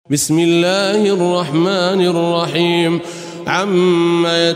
بسم الله الرحمن الرحيم عما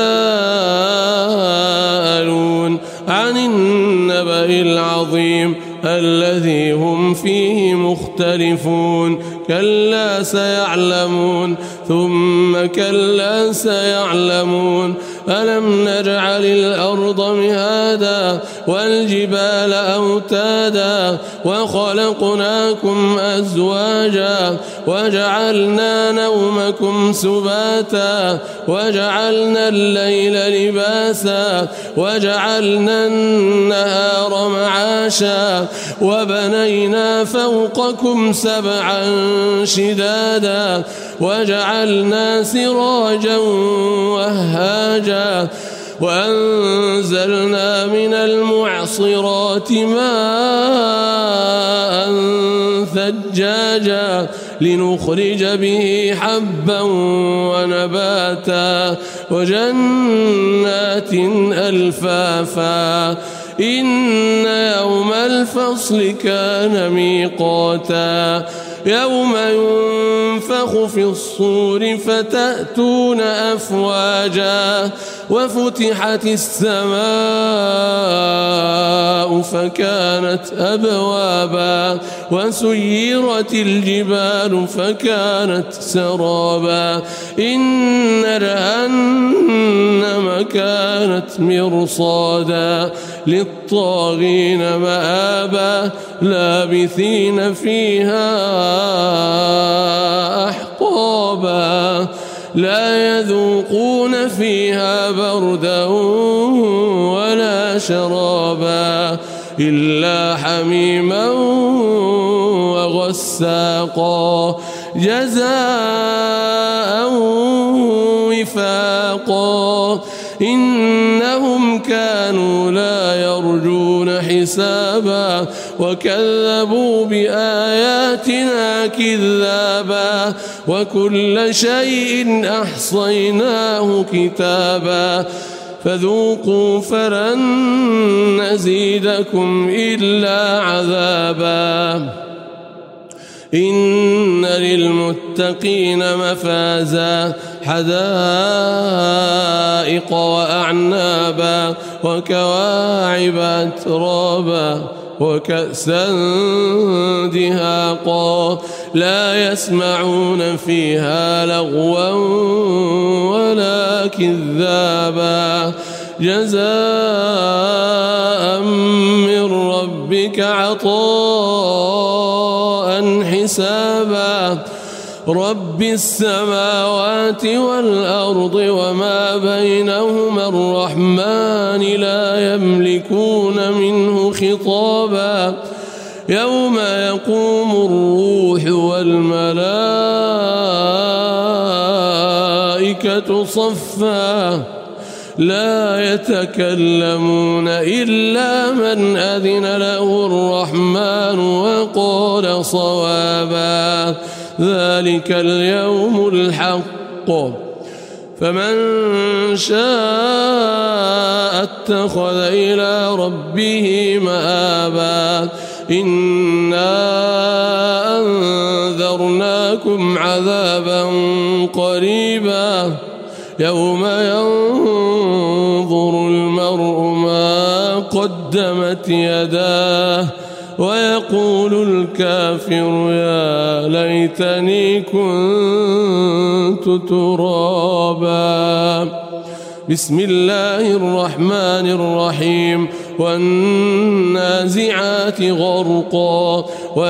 يتساءلون عن النبأ العظيم الذي هم فيه مختلفون كلا سيعلمون ثم كلا سيعلمون ألم نجعل الأرض مهادا والجبال أوتادا وخلقناكم أزواجا وجعلنا نومكم سباتا وجعلنا الليل لباسا وجعلنا النهار معاشا وبنينا فوقكم سبعا شدادا وجعلنا سراجا وهاجا وأنزلنا من المعصرات ماء ثجاجا لنخرج به حبا ونباتا وجنات ألفافا إن يوم الفصل كان ميقاتا يوم ينفخ في الصور فتأتون أفواجا وفتحت السماء فكانت أبوابا وسيرت الجبال فكانت سرابا إن جهنم كانت مرصادا للطاغين مآبا لابثين فيها أحقابا لا يذوقون فيها بردا ولا شرابا إلا حميما وغساقا جزاء وفاقا إنهم كانوا لا يرجون حسابا وكذبوا بآياتنا كذابا وكل شيء أحصيناه كتابا فذوقوا فلن نزيدكم إلا عذابا إن للمتقين مفازا حدائق وأعنابا وكواعب أترابا وكأسا دهاقا لا يسمعون فيها لغوا ولا كذابا جزاء من ربك عطاء حسابا رب السماوات والأرض وما بينهما الرحمن لا يملكون منه خطابا يوم يقوم الروح والملائكة صفا لا يتكلمون إلا من أذن له الرحمن وقال صوابا ذلك اليوم الحق فمن شاء اتخذ إلى ربه مآبا إنا أنذرناكم عذابا قريبا يوم ينظر المرء ما قدمت يداه ويقول الكافر يا ليتني كنت ترابا بسم الله الرحمن الرحيم والنازعات غرقا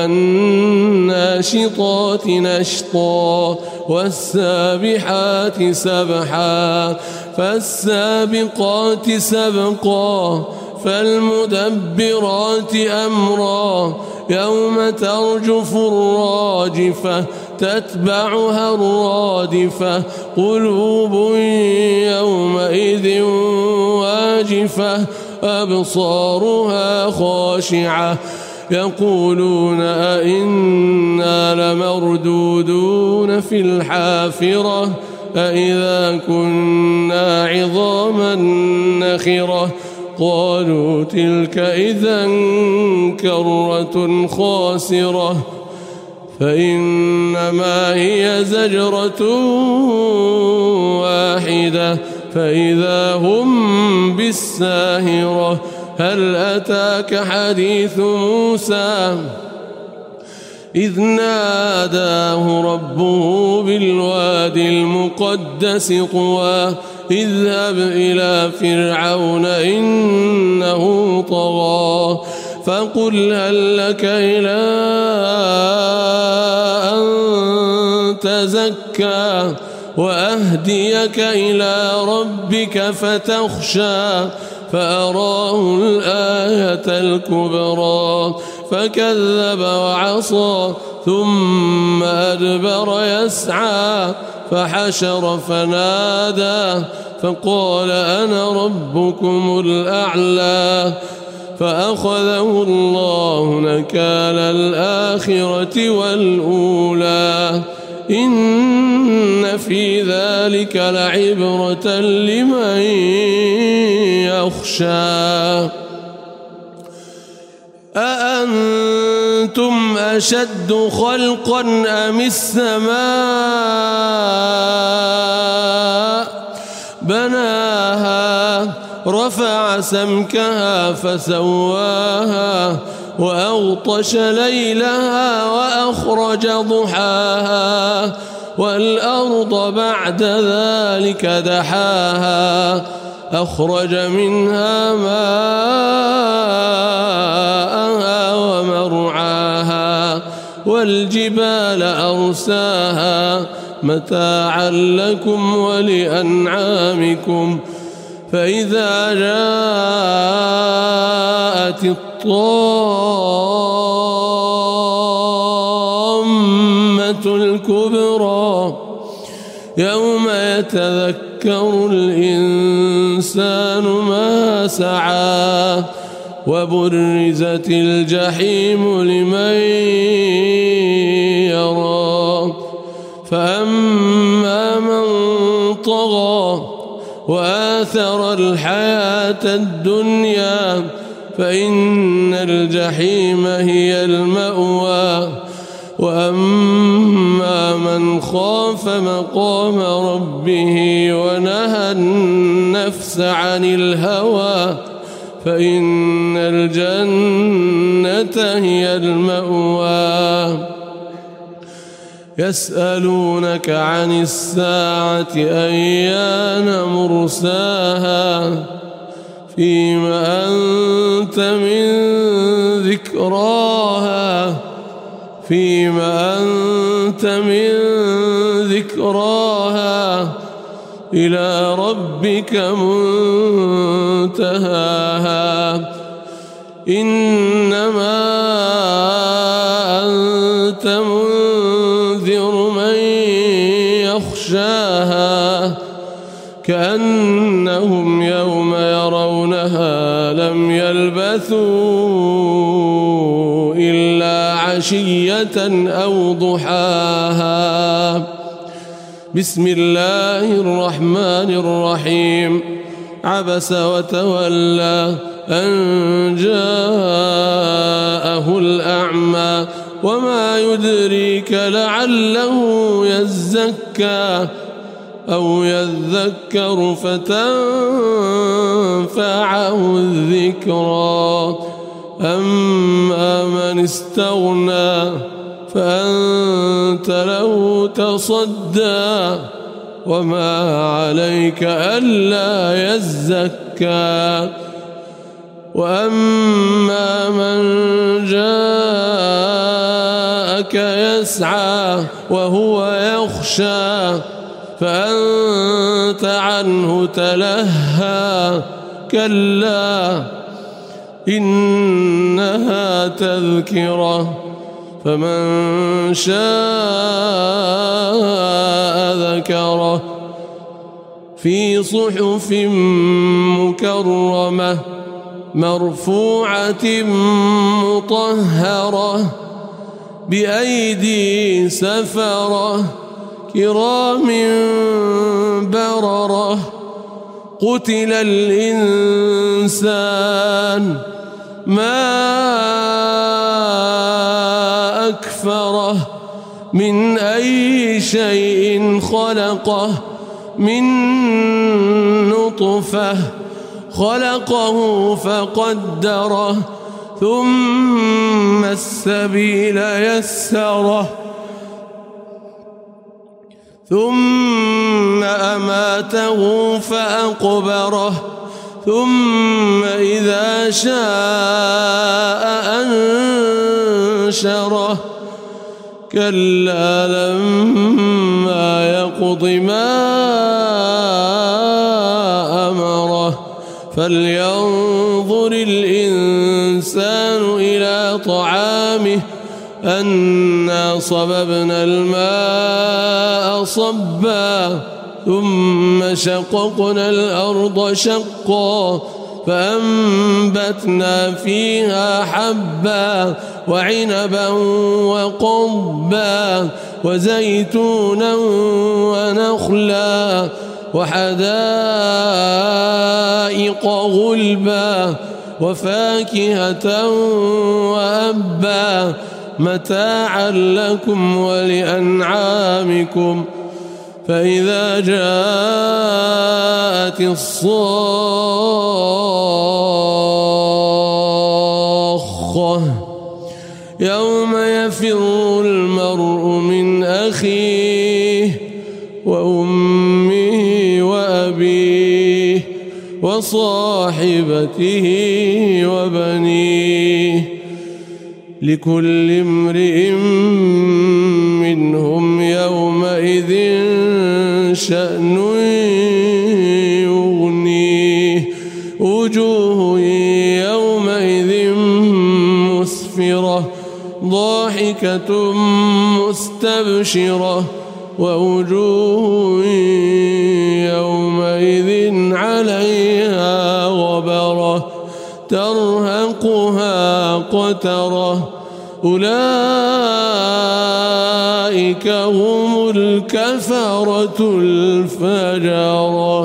والناشطات نشطا والسابحات سبحا فالسابقات سبقا فالمدبرات أمرا يوم ترجف الراجفة تتبعها الرادفة قلوب يومئذ واجفة أبصارها خاشعة يقولون أئنا لمردودون في الحافرة أئذا كنا عظاما نخرة قالوا تلك إذا كرة خاسرة فإنما هي زجرة واحدة فإذا هم بالساهرة هل أتاك حديث موسى إذ ناداه ربه بالوادي المقدس طوى اذهب إلى فرعون إنه طغى فقل هل لك إلى أن تزكى وأهديك إلى ربك فتخشى فأراه الآية الكبرى فكذب وعصى ثم أدبر يسعى فحشر فنادى فقال أنا ربكم الأعلى فأخذه الله نكال الآخرة والأولى إن في ذلك لعبرة لمن يخشى أأنتم أشد خلقا أم السماء بناها رفع سمكها فسواها وأغطش ليلها وأخرج ضحاها والأرض بعد ذلك دحاها أخرج منها ماءها ومرعاها والجبال أرساها متاعا لكم ولأنعامكم فإذا جاءت الطامة الكبرى يوم يتذكر الإنسان ما سعى وبرزت الجحيم لمن يرى فأما من طغى وآثر الحياة الدنيا فإن الجحيم هي المأوى وأما من خاف مقام ربه ونهى النفس عن الهوى فإن الجنة هي المأوى يسألونك عن الساعة أيان مرساها فيما أنت من ذكراها إلى ربك منتهاها إنما أنت منذر من يخشاها كأنهم يوم يرونها لم يلبثوا إلا عشية أو ضحاها بسم الله الرحمن الرحيم عبس وتولى أن جاءه الأعمى وما يدريك لعله يزكى أو يذكر فتنفعه الذكرى أما من استغنى فأنت له تصدى وما عليك ألا يزكى وأما من جاءك يسعى وهو يخشى فأنت عنه تلهى كلا إنها تذكرة فمن شاء ذكره في صحف مكرمة مرفوعة مطهرة بأيدي سفرة كرام بررة قتل الإنسان ما أكفره من أي شيء خلقه من نطفة خلقه فقدره ثم السبيل يسره ثم أماته فأقبره ثم إذا شاء أنشره كلا لما يقض ما أمره فلينظر الإنسان إلى طعامه أنا صببنا الماء صبا ثم شققنا الأرض شقا فأنبتنا فيها حبا وعنبا وقضبا وزيتونا ونخلا وحدائق غلبا وفاكهة وأبا متاعا لكم ولأنعامكم فإذا جاءت الصاخة يوم يفر المرء من أخيه وأمه وأبيه وصاحبته وبنيه لكل امرئ منهم يومئذ شأن يغنيه وجوه يومئذ مسفرة ضاحكة مستبشرة ووجوه يومئذ عليها غبرة ترهقها قترة أولئك هم الكفرة الفجرة.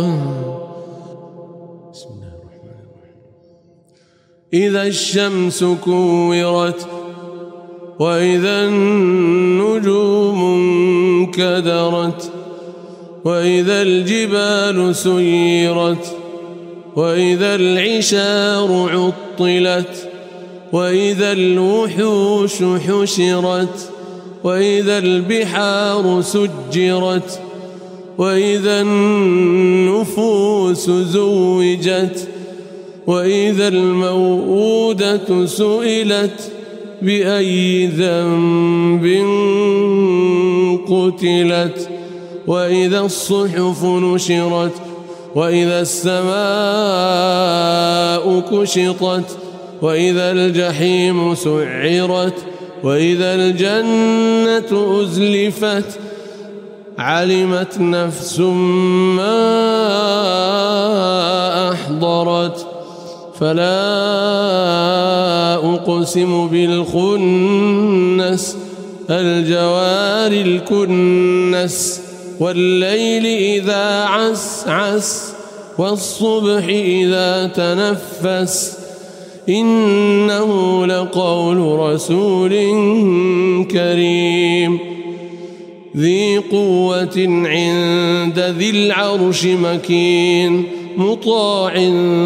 بسم الله الرحمن الرحيم. إذا الشمس كورت وإذا النجوم انكدرت وإذا الجبال سيرت وإذا العشار عطلت وإذا الوحوش حشرت وإذا البحار سجرت وإذا النفوس زوجت وإذا الموءودة سئلت بأي ذنب قتلت وإذا الصحف نشرت وإذا السماء كشطت وإذا الجحيم سعرت وإذا الجنة أزلفت علمت نفس ما أحضرت فلا أقسم بالخنس الجوار الكنس والليل إذا عسعس والصبح إذا تنفس إنه لقول رسول كريم ذي قوة عند ذي العرش مكين مطاع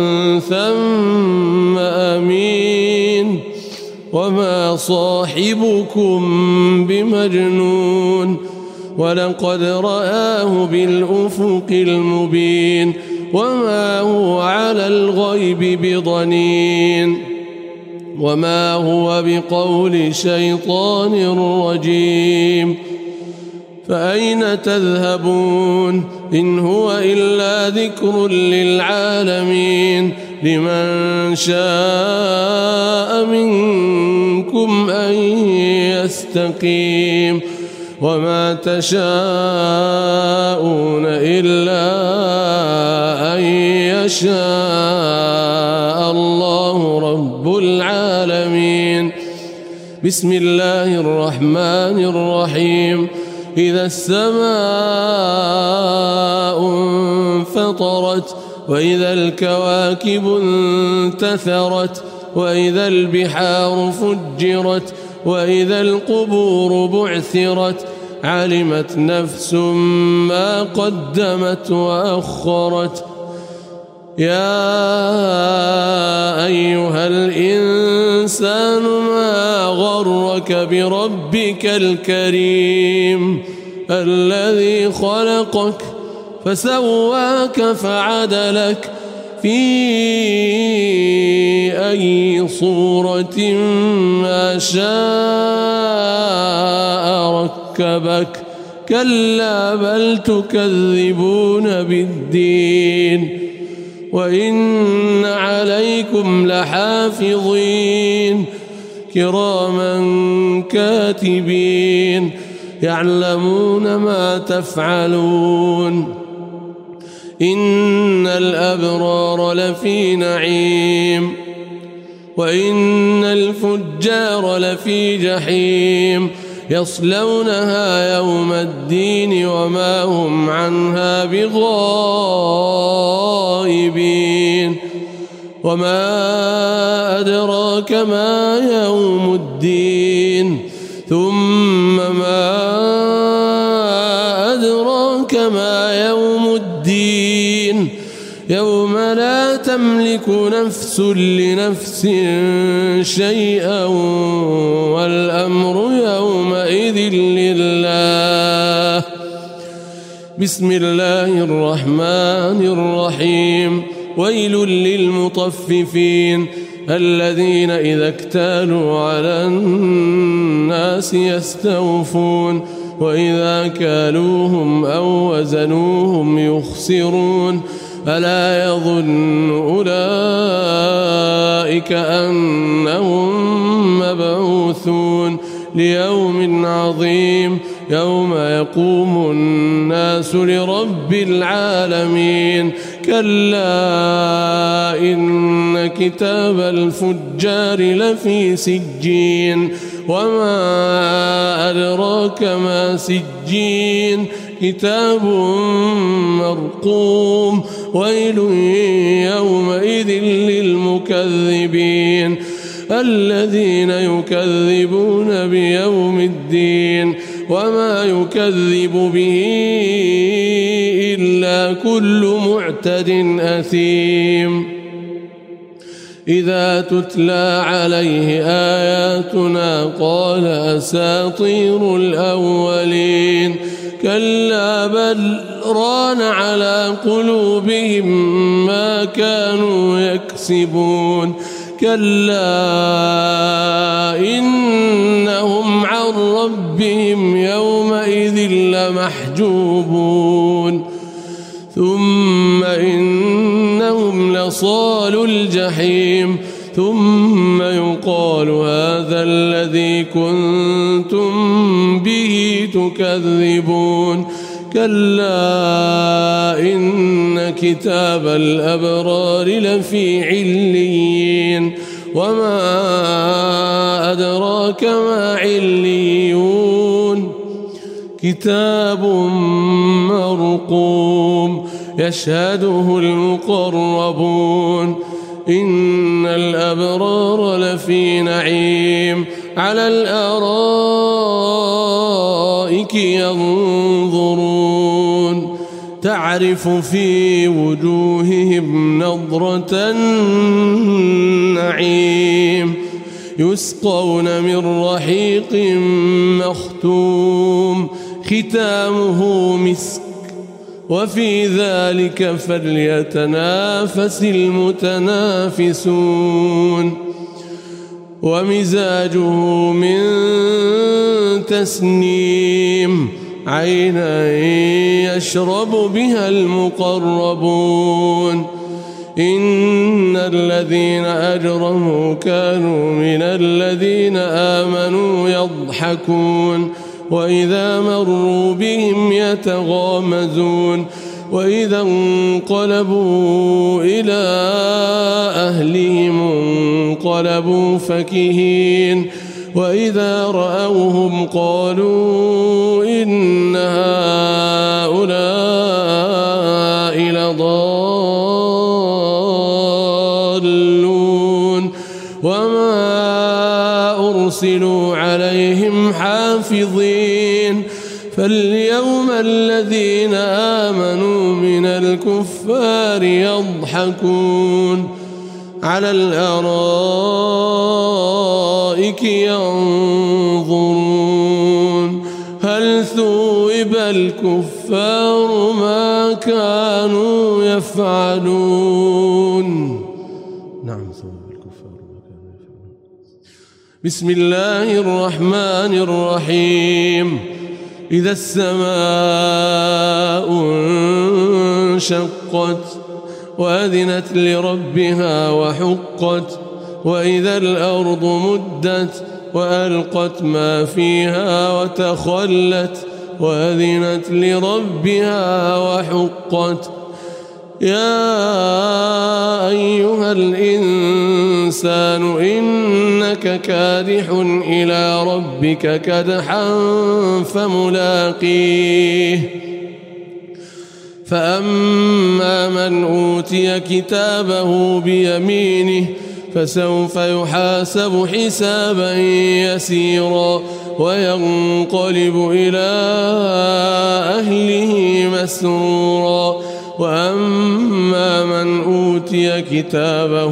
ثم أمين وما صاحبكم بمجنون ولقد رآه بالأفق المبين وما هو على الغيب بضنين وما هو بقول شيطان رجيم فأين تذهبون إن هو إلا ذكر للعالمين لمن شاء منكم أن يستقيم وما تشاءون إلا أن يشاء الله رب العالمين. بسم الله الرحمن الرحيم. إذا السماء انفطرت وإذا الكواكب انتثرت وإذا البحار فجرت وإذا القبور بعثرت علمت نفس ما قدمت وأخرت يا أيها الإنسان ما غرك بربك الكريم الذي خلقك فسواك فعدلك في أي صورة ما شاء ركبك كلا بل تكذبون بالدين وإن عليكم لحافظين كراما كاتبين يعلمون ما تفعلون إن الأبرار لفي نعيم وإن الفجار لفي جحيم يصلونها يوم الدين وما هم عنها بغائبين وما أدراك ما يوم الدين ثم ما أدراك ما يوم الدين يوم لا تملك نفس لنفس شيئا والأمر يومئذ لله بسم الله الرحمن الرحيم ويل للمطففين الذين إذا اكتالوا على الناس يستوفون وإذا كالوهم أو وزنوهم يخسرون ألا يظن أولئك أنهم مبعوثون ليوم عظيم يوم يقوم الناس لرب العالمين كلا إن كتاب الفجار لفي سجين وما أدراك ما سجين كتاب مرقوم ويل يومئذ للمكذبين الذين يكذبون بيوم الدين وما يكذب به إلا كل معتد أثيم إذا تتلى عليه آياتنا قال أساطير الأولين كلا بل ران على قلوبهم ما كانوا يكسبون كلا إنهم عن ربهم يومئذ لمحجوبون ثم إنهم لصالو الجحيم ثم يقال هذا الذي كنتم به تكذبون كلا إن كتاب الأبرار لفي عليين وما أدراك ما عليون كتاب مرقوم يشهده المقربون إن الأبرار لفي نعيم على الأرائك ينظرون تعرف في وجوههم نضرة النعيم يسقون من رحيق مختوم ختامه مسك وفي ذلك فليتنافس المتنافسون ومزاجه من تسنيم عينا يشرب بها المقربون إن الذين أجرموا كانوا من الذين آمنوا يضحكون وإذا مروا بهم يتغامزون وإذا انقلبوا إلى أهلهم انقلبوا فكهين وإذا رأوهم قالوا إن هؤلاء لضالون وما أرسلوا عليهم حافظين فاليوم الذين آمنوا من الكفار يضحكون على الأرائك ينظرون هل ثوب الكفار ما كانوا يفعلون. نعم ثوب الكفار ما كانوا يفعلون. بسم الله الرحمن الرحيم إذا السماء انشقت وأذنت لربها وحقت وإذا الأرض مدت وألقت ما فيها وتخلت وأذنت لربها وحقت يا أيها الإنسان إنك كادح إلى ربك كدحا فملاقيه فأما من أوتي كتابه بيمينه فسوف يحاسب حسابا يسيرا وينقلب إلى أهله مسرورا وأما من أوتي كتابه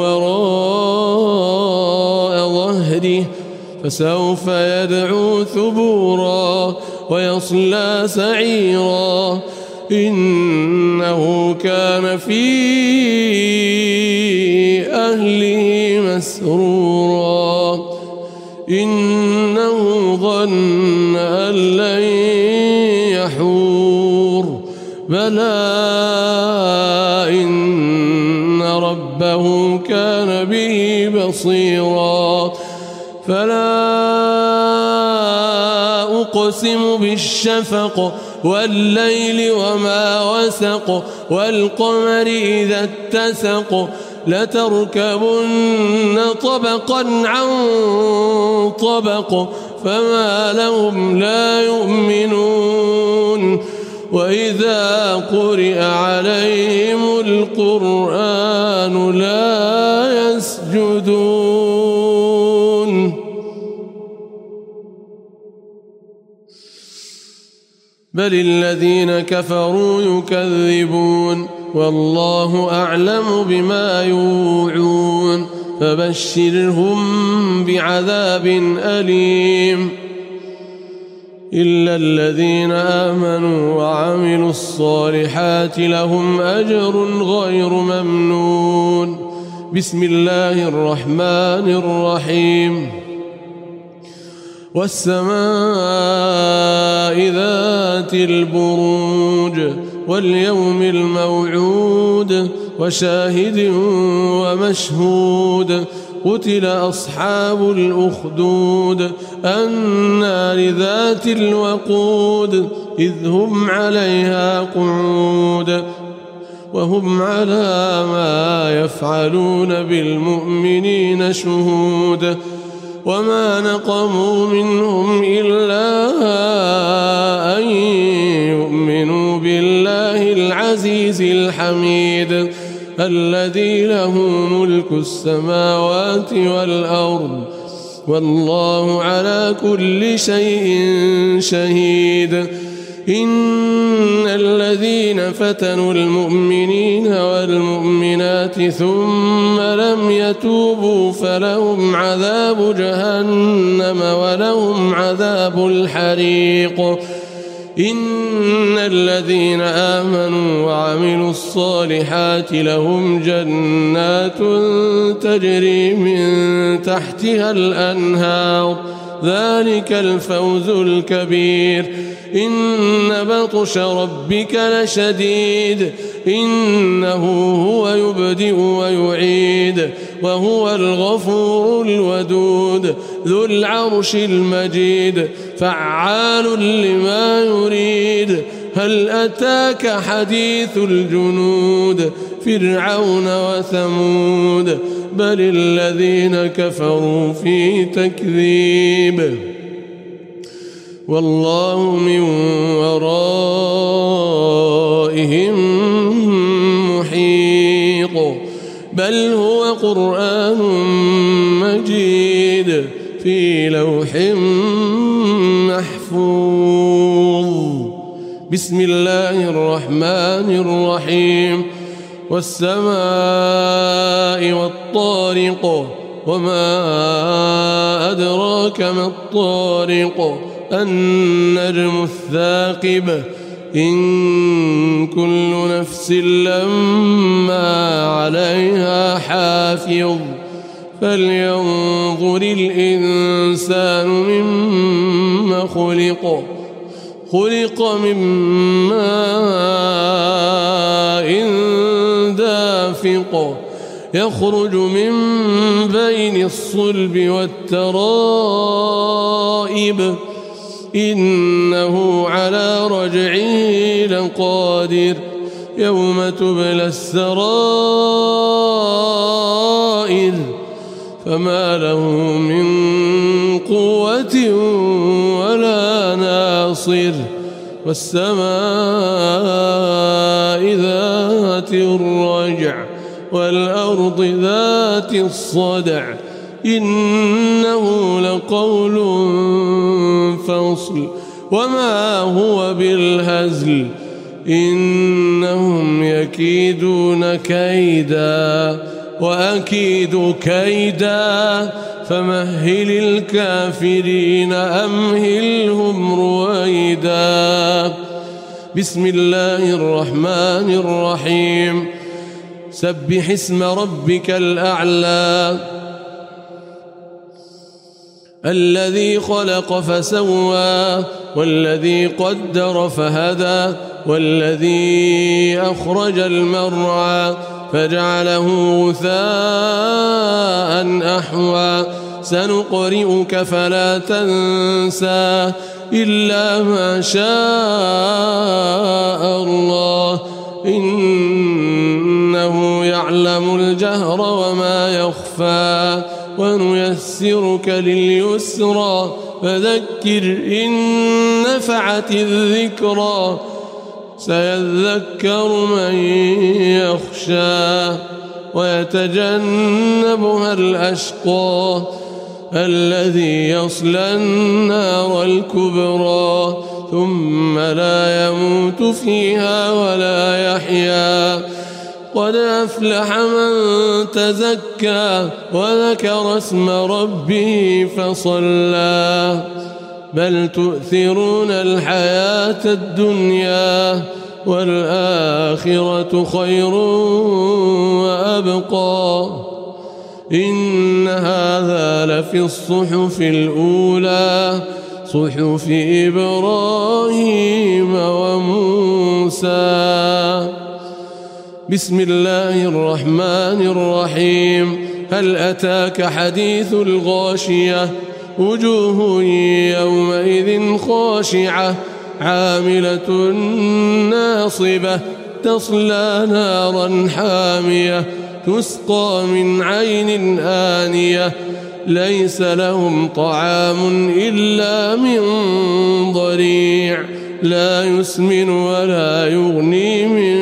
وراء ظهره فسوف يدعو ثبورا ويصلى سعيرا إنه كان في أهله مسرورا إنه ظن أن لن يحور بلى إن ربه كان به بصيرا فلا أقسم بالشفق والليل وما وسق والقمر إذا اتسق لتركبن طبقا عن طبق فما لهم لا يؤمنون وإذا قرئ عليهم القرآن لا يسجدون بل الذين كفروا يكذبون والله أعلم بما يوعون فبشرهم بعذاب أليم إلا الذين آمنوا وعملوا الصالحات لهم أجر غير ممنون. بسم الله الرحمن الرحيم والسماء ذات البروج واليوم الموعود وشاهد ومشهود قتل أصحاب الأخدود النار ذات الوقود إذ هم عليها قعود وهم على ما يفعلون بالمؤمنين شهود وما نقموا منهم إلا أن يؤمنوا بالله العزيز الحميد الذي له ملك السماوات والأرض والله على كل شيء شهيد. إن الذين فتنوا المؤمنين والمؤمنات ثم لم يتوبوا فلهم عذاب جهنم ولهم عذاب الحريق. إن الذين آمنوا وعملوا الصالحات لهم جنات تجري من تحتها الأنهار ذلك الفوز الكبير. إن بطش ربك لشديد إنه هو يبدئ ويعيد وهو الغفور الودود ذو العرش المجيد فعال لما يريد. هل أتاك حديث الجنود فرعون وثمود بل الذين كفروا في تكذيب والله من ورائهم محيط. بل هو قرآن مجيد في لوح بسم الله الرحمن الرحيم والسماء والطارق وما أدراك ما الطارق النجم الثاقب إن كل نفس لما عليها حافظ فلينظر الإنسان مما خلق من ماء دافق يخرج من بين الصلب والترائب إنه على رجعه لقادر يوم تبلى السرائر فما له من قوة ولا ناصر والسماء ذات الرجع والأرض ذات الصدع إنه لقول فصل وما هو بالهزل إنهم يكيدون كيدا وأكيد كيدا فمهل الكافرين أمهلهم رويدا بسم الله الرحمن الرحيم سبح اسم ربك الأعلى الذي خلق فسوى والذي قدر فهدى والذي أخرج المرعى فجعله غثاء أحوى سنقرئك فلا تنسى إلا ما شاء الله إنه يعلم الجهر وما يخفى ونيسرك لليسرى فذكر إن نفعت الذكرى سيذكر من يخشى ويتجنبها الأشقى الذي يصلى النار الكبرى ثم لا يموت فيها ولا يحيا قد أفلح من تزكى وذكر اسم ربه فصلى بل تؤثرون الحياة الدنيا والآخرة خير وأبقى إن هذا لفي الصحف الأولى صحف إبراهيم وموسى بسم الله الرحمن الرحيم هل أتاك حديث الغاشية وجوه يومئذ خاشعة عاملة ناصبة تصلى نارا حامية تسقى من عين آنية ليس لهم طعام إلا من ضريع لا يسمن ولا يغني من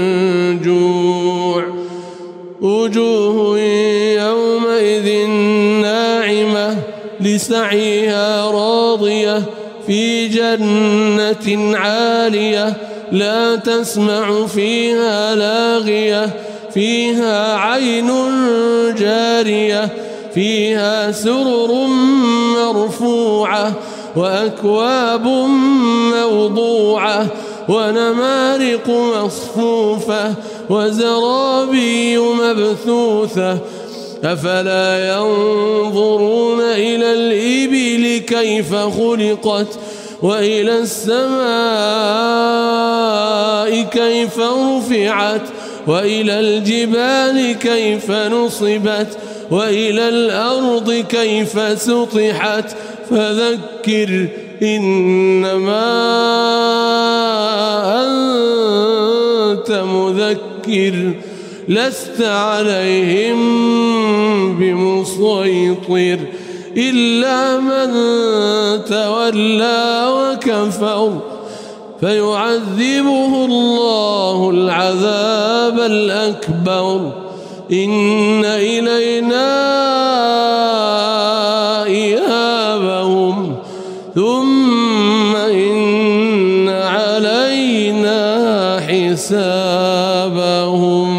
جوع وجوه يومئذ ناعمة لسعيها راضية في جنة عالية لا تسمع فيها لاغية فيها عين جارية فيها سرر مرفوعة وأكواب موضوعة ونمارق مصفوفة وزرابي مبثوثة أفلا ينظرون إلى الإبل كيف خلقت وإلى السماء كيف رفعت وإلى الجبال كيف نصبت وإلى الأرض كيف سطحت فذكر إنما أنت مذكر لست عليهم بمسيطر إلا من تولى وكفر فيعذبه الله العذاب الأكبر إن إلينا إيابهم ثم إن علينا حسابهم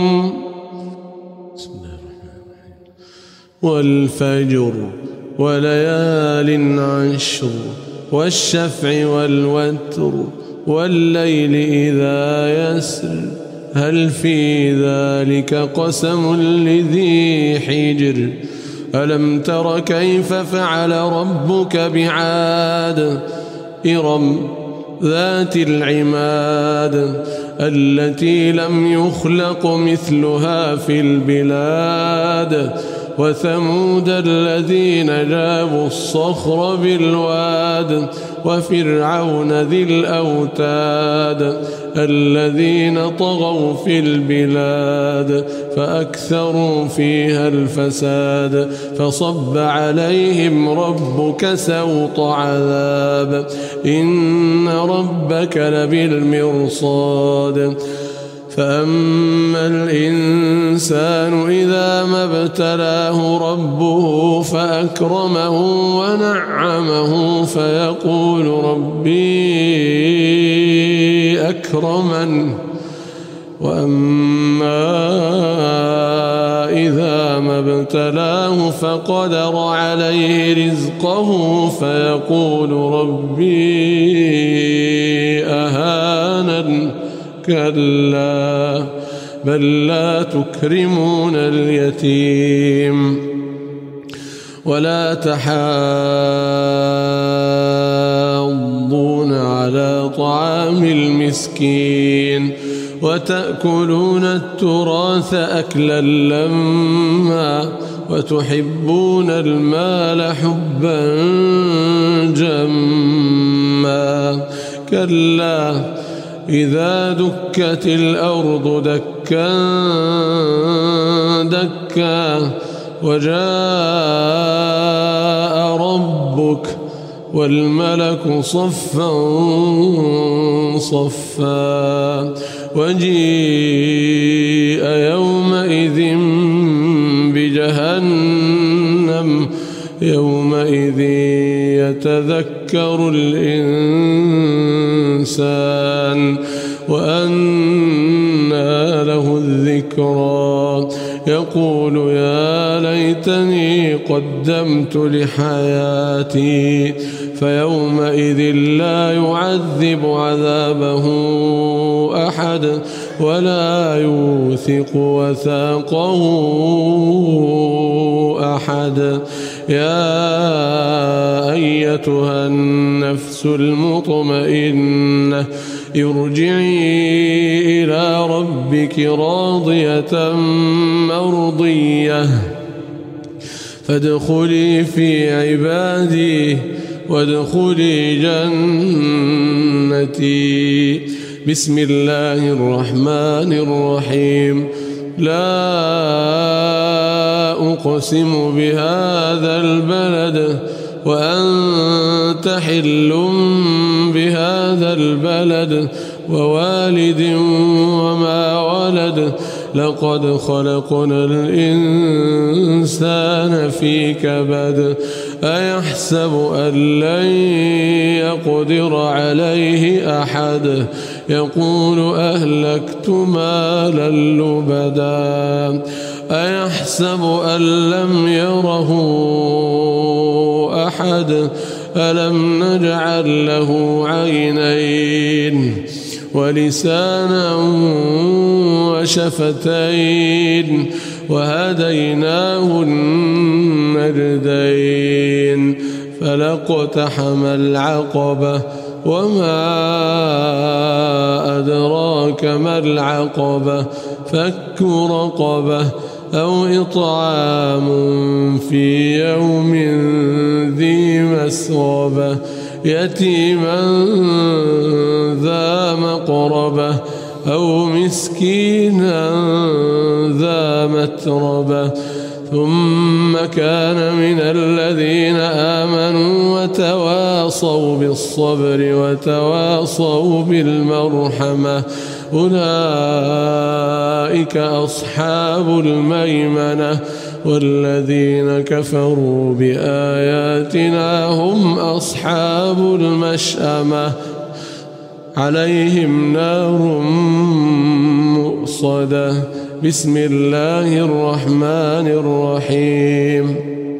والفجر وليال عشر والشفع والوتر والليل إذا يسر هل في ذلك قسم لذي حجر ألم تر كيف فعل ربك بعاد إرم ذات العماد التي لم يخلق مثلها في البلاد وثمود الذين جابوا الصخر بالواد وفرعون ذي الأوتاد الذين طغوا في البلاد فأكثروا فيها الفساد فصب عليهم ربك سوط عذاب إن ربك لبالمرصاد فأما الإنسان إذا ما ابتلاه ربه فأكرمه ونعمه فيقول ربي أكرمن وأما إذا ما ابتلاه فقدر عليه رزقه فيقول ربي أهانن كلا بل لا تكرمون اليتيم ولا تحاضون على طعام المسكين وتأكلون التراث أكلا لما وتحبون المال حبا جما كلا إذا دكت الأرض دكا دكا وجاء ربك والملك صفا صفا وجيء يومئذ بجهنم يومئذ يتذكر الإنسان وأنى له الذكرى يقول يا ليتني قدمت لحياتي فيومئذ لا يعذب عذابه أحد ولا يوثق وثاقه أحد يا أيتها النفس المطمئنة ارجعي إلى ربك راضية مرضية فادخلي في عبادي وادخلي جنتي بسم الله الرحمن الرحيم لا أقسم بهذا البلد وأنت حل بهذا البلد ووالد وما ولد لقد خلقنا الإنسان في كبد أيحسب أن لن يقدر عليه أحد يقول أهلكت مالا لبدا أيحسب أن لم يره أحد ألم نجعل له عينين ولسانا وشفتين وهديناه النجدين فلاقتحم العقبة وما أدراك ما العقبة فك رقبة أو إطعام في يوم ذي مسغبة يتيما ذا مقربة أو مسكينا ذا متربة ثم كان من الذين آمنوا وتواصوا بالصبر وتواصوا بالمرحمة أولئك أصحاب الميمنة والذين كفروا بآياتنا هم أصحاب المشأمة عليهم نار مؤصدة. بسم الله الرحمن الرحيم.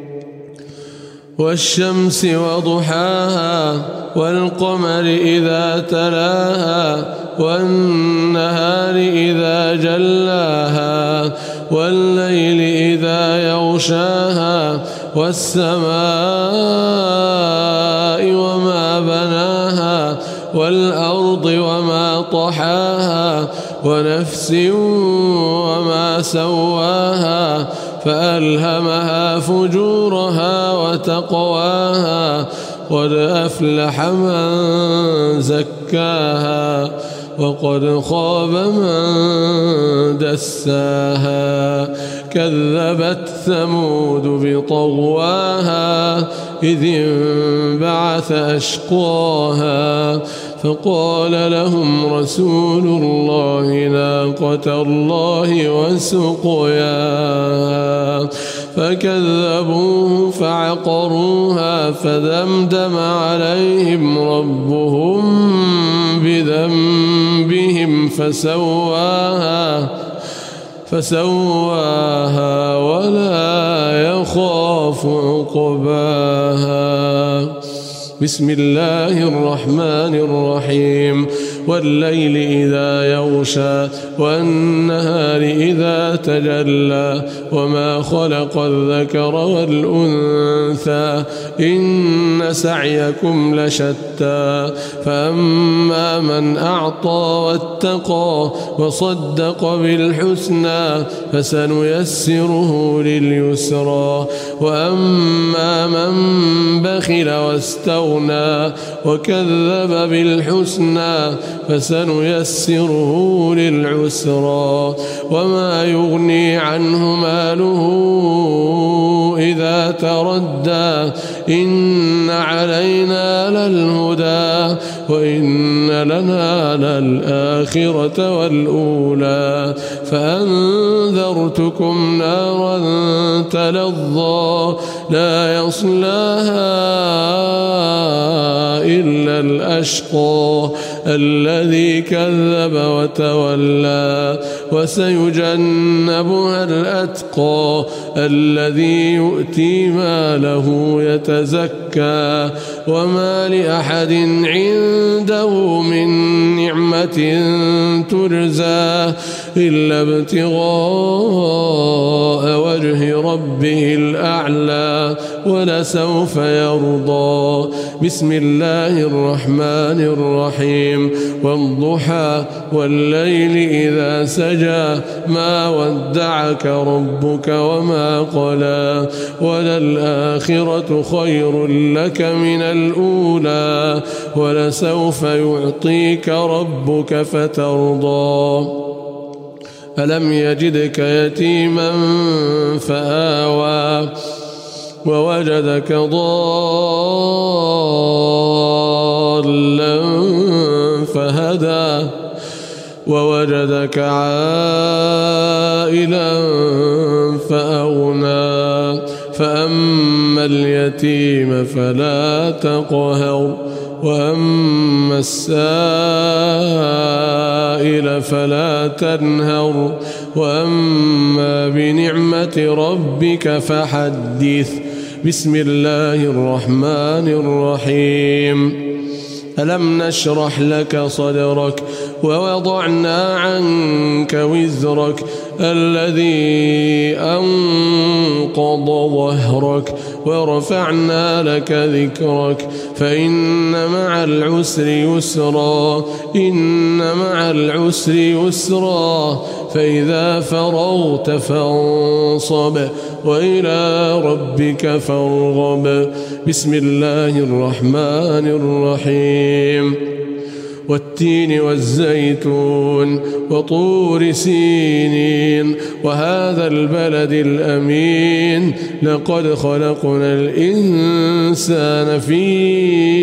والشمس وضحاها والقمر إذا تلاها والنهار إذا جلاها والليل إذا يغشاها والسماء وما بناها والأرض وما طحاها ونفس وما سواها فألهمها فجورها وتقواها قد أفلح من زكاها وقد خاب من دساها. كذبت ثمود بطغواها إذ انبعث أشقاها فقال لهم رسول الله ناقة الله وسقياها فكذبوه فعقروها فدمدم عليهم ربهم بذنبهم فسواها ولا يخاف عقباها. بسم الله الرحمن الرحيم. والليل إذا يغشى والنهار إذا تجلى وما خلق الذكر والأنثى إن سعيكم لشتى فأما من أعطى واتقى وصدق بالحسنى فسنيسره لليسرى وأما من بخل واستغنى وكذب بالحسنى فسنيسره للعسرى وما يغني عنه ماله إذا تردى إن علينا للهدى وإن لنا للآخرة والأولى فأنذرتكم نارا تلظى لا يصلاها إلا الأشقى الذي كذب وتولى وسيجنبها الأتقى الذي يؤتي ماله يتزكى وما لأحد عنده من نعمة تجزى إلا ابتغاء وجه ربه الأعلى ولسوف يرضى. بسم الله الرحمن الرحيم. والضحى والليل إذا سجى ما ودعك ربك وما قلى وللآخرة خير لك من الأولى ولسوف يعطيك ربك فترضى. ألم يجدك يتيما فآوى ووجدك ضالا فهدى ووجدك عائلا فأغنى فأما اليتيم فلا تقهر وأما السائل فلا تنهر وأما بنعمة ربك فحدث. بسم الله الرحمن الرحيم. ألم نشرح لك صدرك ووضعنا عنك وزرك الذي أنقض ظهرك ورفعنا لك ذكرك فإن مع العسر يسرا إن مع العسر يسرا فإذا فرغت فانصب وإلى ربك فارغب. بسم الله الرحمن الرحيم. والتين والزيتون وطور سينين وهذا البلد الأمين لقد خلقنا الإنسان في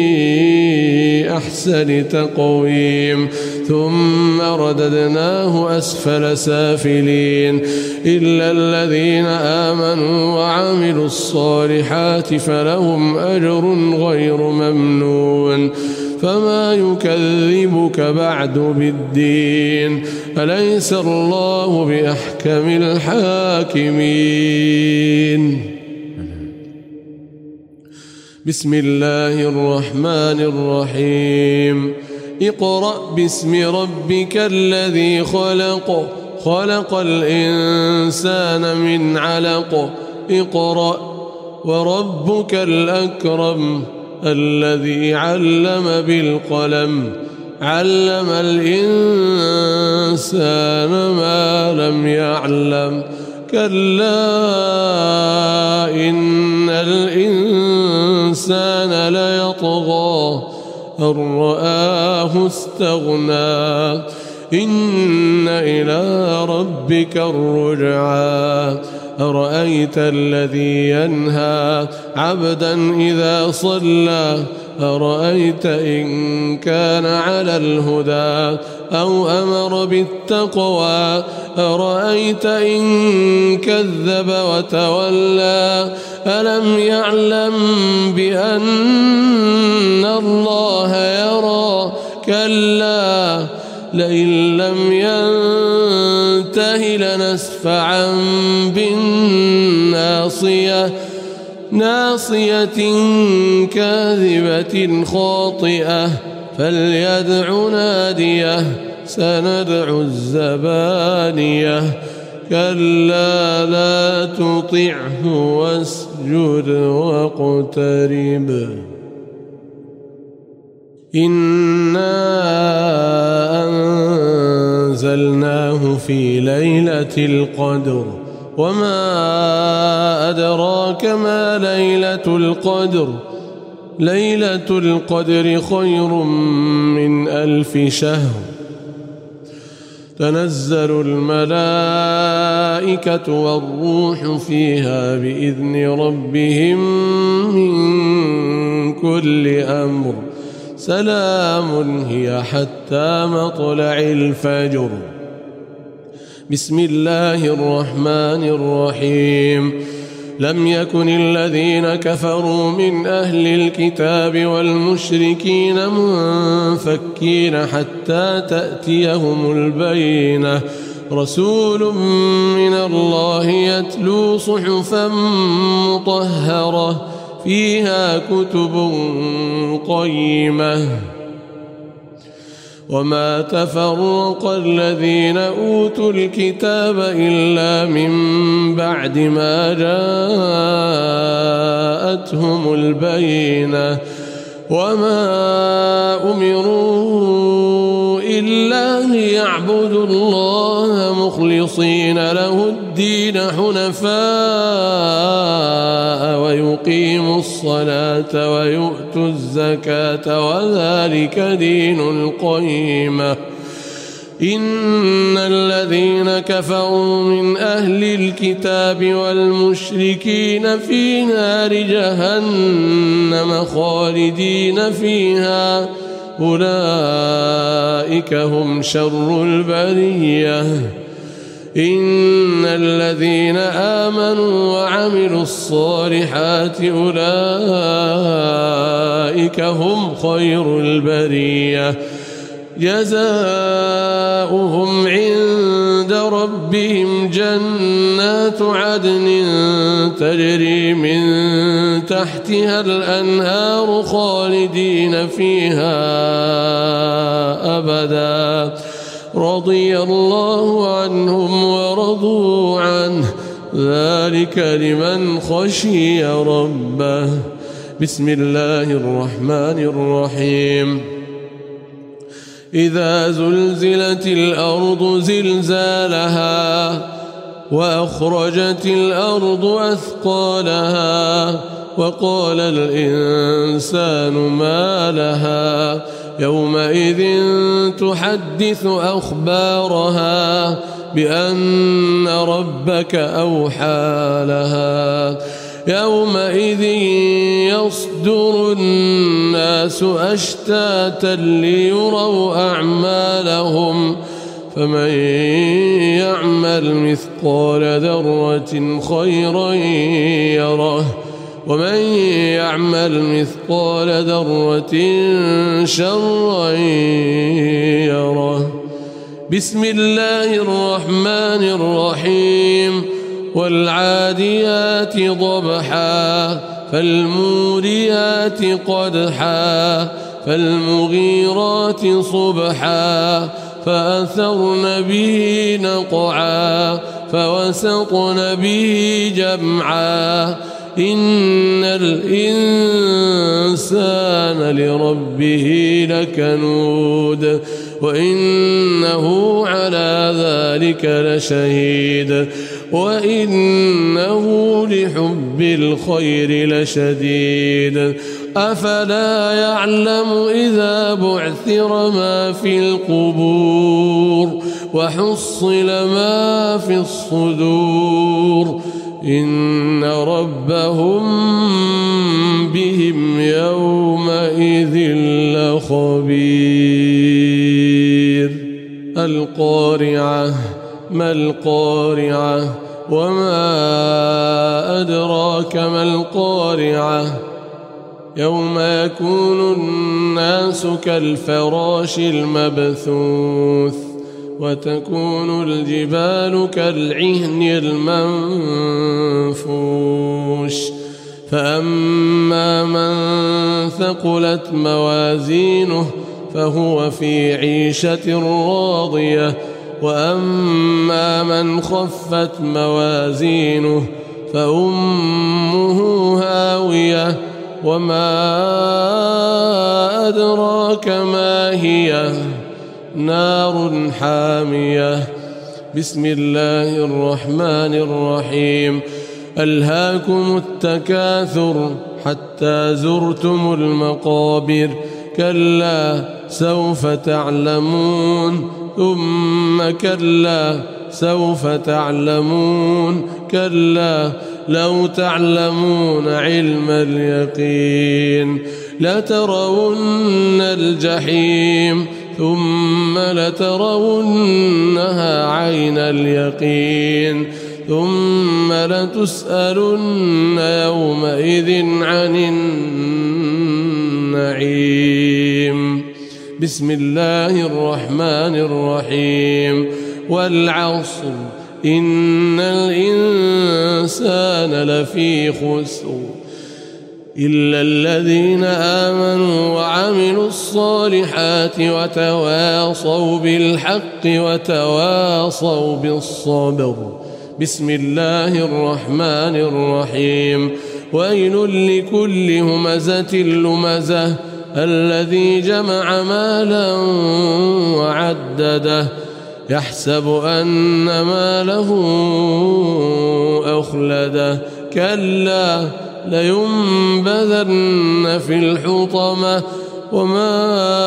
أحسن تقويم ثم رددناه أسفل سافلين إلا الذين آمنوا وعملوا الصالحات فلهم أجر غير ممنون فما يكذبك بعد بالدين أليس الله بأحكم الحاكمين بسم الله الرحمن الرحيم اقرأ باسم ربك الذي خلق خلق الإنسان من علق اقرأ وربك الأكرم الذي علم بالقلم علم الإنسان ما لم يعلم كلا إن الإنسان ليطغى أن رآه استغنى إن إلى ربك الرجعى أرأيت الذي ينهى عبدا إذا صلى أرأيت إن كان على الهدى أو أمر بالتقوى أرأيت إن كذب وتولى ألم يعلم بأن الله يرى كلا لئن لم ينته لنسفعا بالناصية ناصية كاذبة خاطئة فليدع ناديه سندع الزبانية كلا لا تطعه واسجد واقترب إنا أنزلناه في ليلة القدر وما أدراك ما ليلة القدر ليلة القدر خير من 1000 شهر تنزل الملائكة والروح فيها بإذن ربهم من كل أمر سلام هي حتى مطلع الفجر بسم الله الرحمن الرحيم لم يكن الذين كفروا من أهل الكتاب والمشركين منفكين حتى تأتيهم البينة رسول من الله يتلو صحفا مطهرة فيها كتب قيمة وما تفرق الذين أوتوا الكتاب إلا من بعد ما جاءتهم البينة وما أمروا إلا ليعبدوا الله مخلصين له الدين حنفاء ويقيموا الصلاة ويؤتوا الزكاة وذلك دين القيمة إن الذين كفروا من أهل الكتاب والمشركين في نار جهنم خالدين فيها أولئك هم شر البرية إن الذين آمنوا وعملوا الصالحات أولئك هم خير البرية جزاؤهم عند ربهم جنات عدن تجري من تحتها الأنهار خالدين فيها أبدا رضي الله عنهم ورضوا عنه ذلك لمن خشي ربه بسم الله الرحمن الرحيم إذا زلزلت الأرض زلزالها وأخرجت الأرض أثقالها وقال الإنسان ما لها يومئذ تحدث أخبارها بأن ربك أوحى لها يومئذ يصدر الناس أشتاتا ليروا أعمالهم فمن يعمل مثقال ذرة خيرا يره ومن يعمل مثقال ذرة شرا يره. بسم الله الرحمن الرحيم. والعاديات ضبحا فالموريات قدحا فالمغيرات صبحا فأثرن به نقعا فوسطن به جمعا إن الإنسان لربه لكنود وإنه على ذلك لشهيد وإنه لحب الخير لشديد. أفلا يعلم إذا بعثر ما في القبور وحصل ما في الصدور إن ربهم بهم يومئذ لخبير. القارعة ما القارعة وما أدراك ما القارعة يوم يكون الناس كالفراش المبثوث وتكون الجبال كالعهن المنفوش فأما من ثقلت موازينه فهو في عيشة راضية وأما من خفت موازينه فأمه هاوية وما أدراك ما هي نار حامية. بسم الله الرحمن الرحيم. ألهاكم التكاثر حتى زرتم المقابر كلا سوف تعلمون ثم كلا سوف تعلمون كلا لو تعلمون علم اليقين لترون الجحيم ثم لترونها عين اليقين ثم لتسألن يومئذ عن النعيم. بسم الله الرحمن الرحيم. والعصر إن الإنسان لفي خسر إلا الذين آمنوا وعملوا الصالحات وتواصوا بالحق وتواصوا بالصبر. بسم الله الرحمن الرحيم. ويل لكل همزة لمزة الذي جمع مالا وعدده يحسب أن ماله أخلده كلا لينبذن في الحطمة وما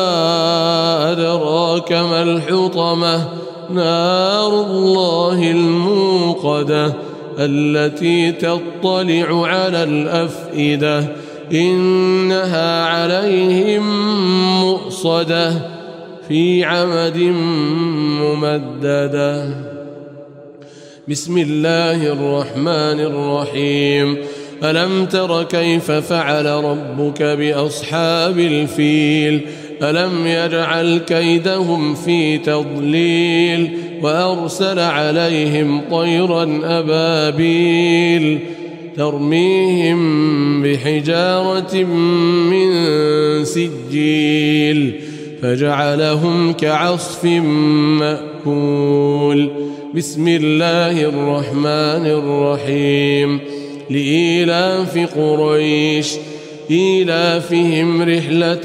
أدراك ما الحطمة نار الله الموقدة التي تطلع على الأفئدة إنها عليهم مؤصدة في عمد ممددة. بسم الله الرحمن الرحيم. ألم تر كيف فعل ربك بأصحاب الفيل ألم يجعل كيدهم في تضليل وأرسل عليهم طيرا أبابيل ترميهم بحجارة من سجيل فجعلهم كعصف مأكول. بسم الله الرحمن الرحيم. لإيلاف قريش إيلافهم رحلة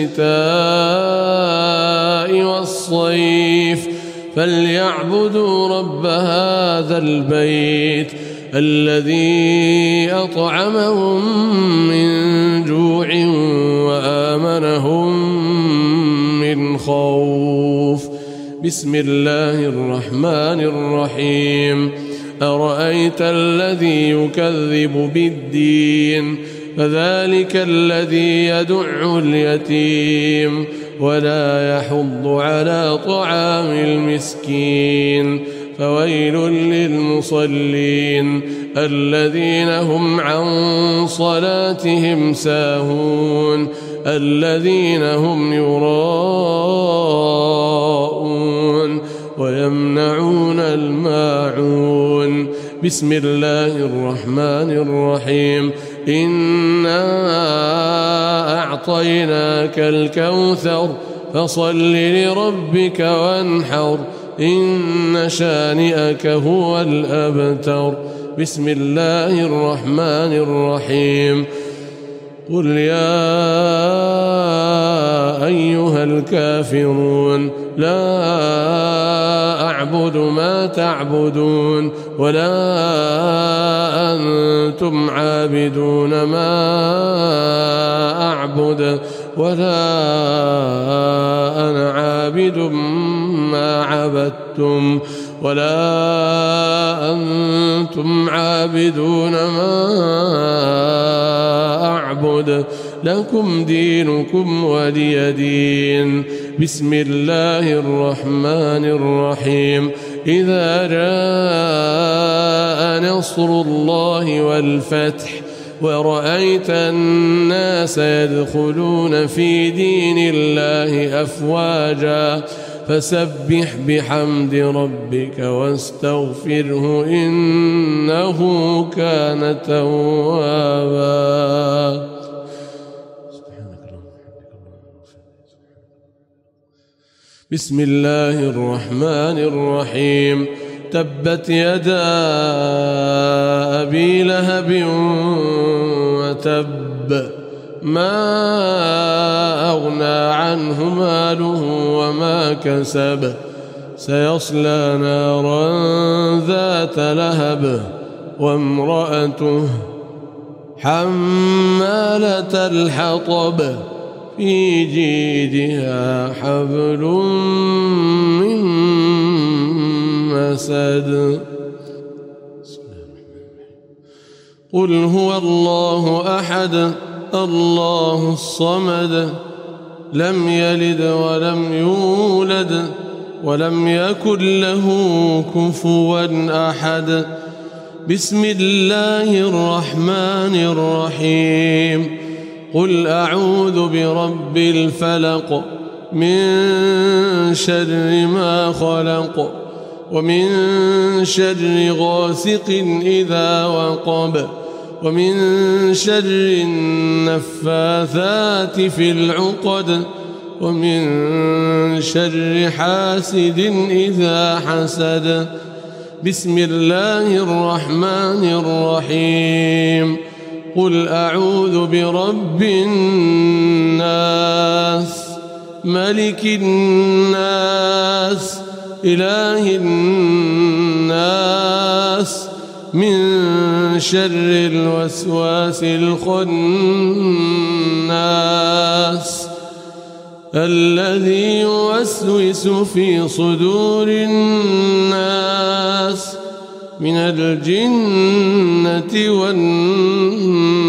الشتاء والصيف فليعبدوا رب هذا البيت الذي أطعمهم من جوع وآمنهم من خوف. بسم الله الرحمن الرحيم. أرأيت الذي يكذب بالدين فذلك الذي يدع اليتيم ولا يحض على طعام المسكين فويل للمصلين الذين هم عن صلاتهم ساهون الذين هم يراءون ويمنعون الماعون. بسم الله الرحمن الرحيم. إنا أعطيناك الكوثر فصل لربك وانحر إن شانئك هو الأبتر. بسم الله الرحمن الرحيم. قل يا أيها الكافرون لا أعبد ما تعبدون ولا أنتم عابدون ما أعبد ولا أنا عابد ما عبدتم ولا أنتم عابدون ما أعبد لكم دينكم ولي دين. بسم الله الرحمن الرحيم. إذا جاء نصر الله والفتح ورأيت الناس يدخلون في دين الله أفواجا فسبح بحمد ربك واستغفره إنه كان توابا. بسم الله الرحمن الرحيم. تبت يدا أبي لهب وتب ما أغنى عنه ماله وما كسب سيصلى نارا ذات لهب وامرأته حمالة الحطب في جيدها حبل من مسد. قل هو الله أحد الله الصمد لم يلد ولم يولد ولم يكن له كفوا أحد. بسم الله الرحمن الرحيم. قل أعوذ برب الفلق من شر ما خلق ومن شر غاسق إذا وقب ومن شر النفاثات في العقد ومن شر حاسد إذا حسد. بسم الله الرحمن الرحيم. قل أعوذ برب الناس ملك الناس إله الناس من شر الوسواس الخناس الذي يوسوس في صدور الناس من الجنة والناس.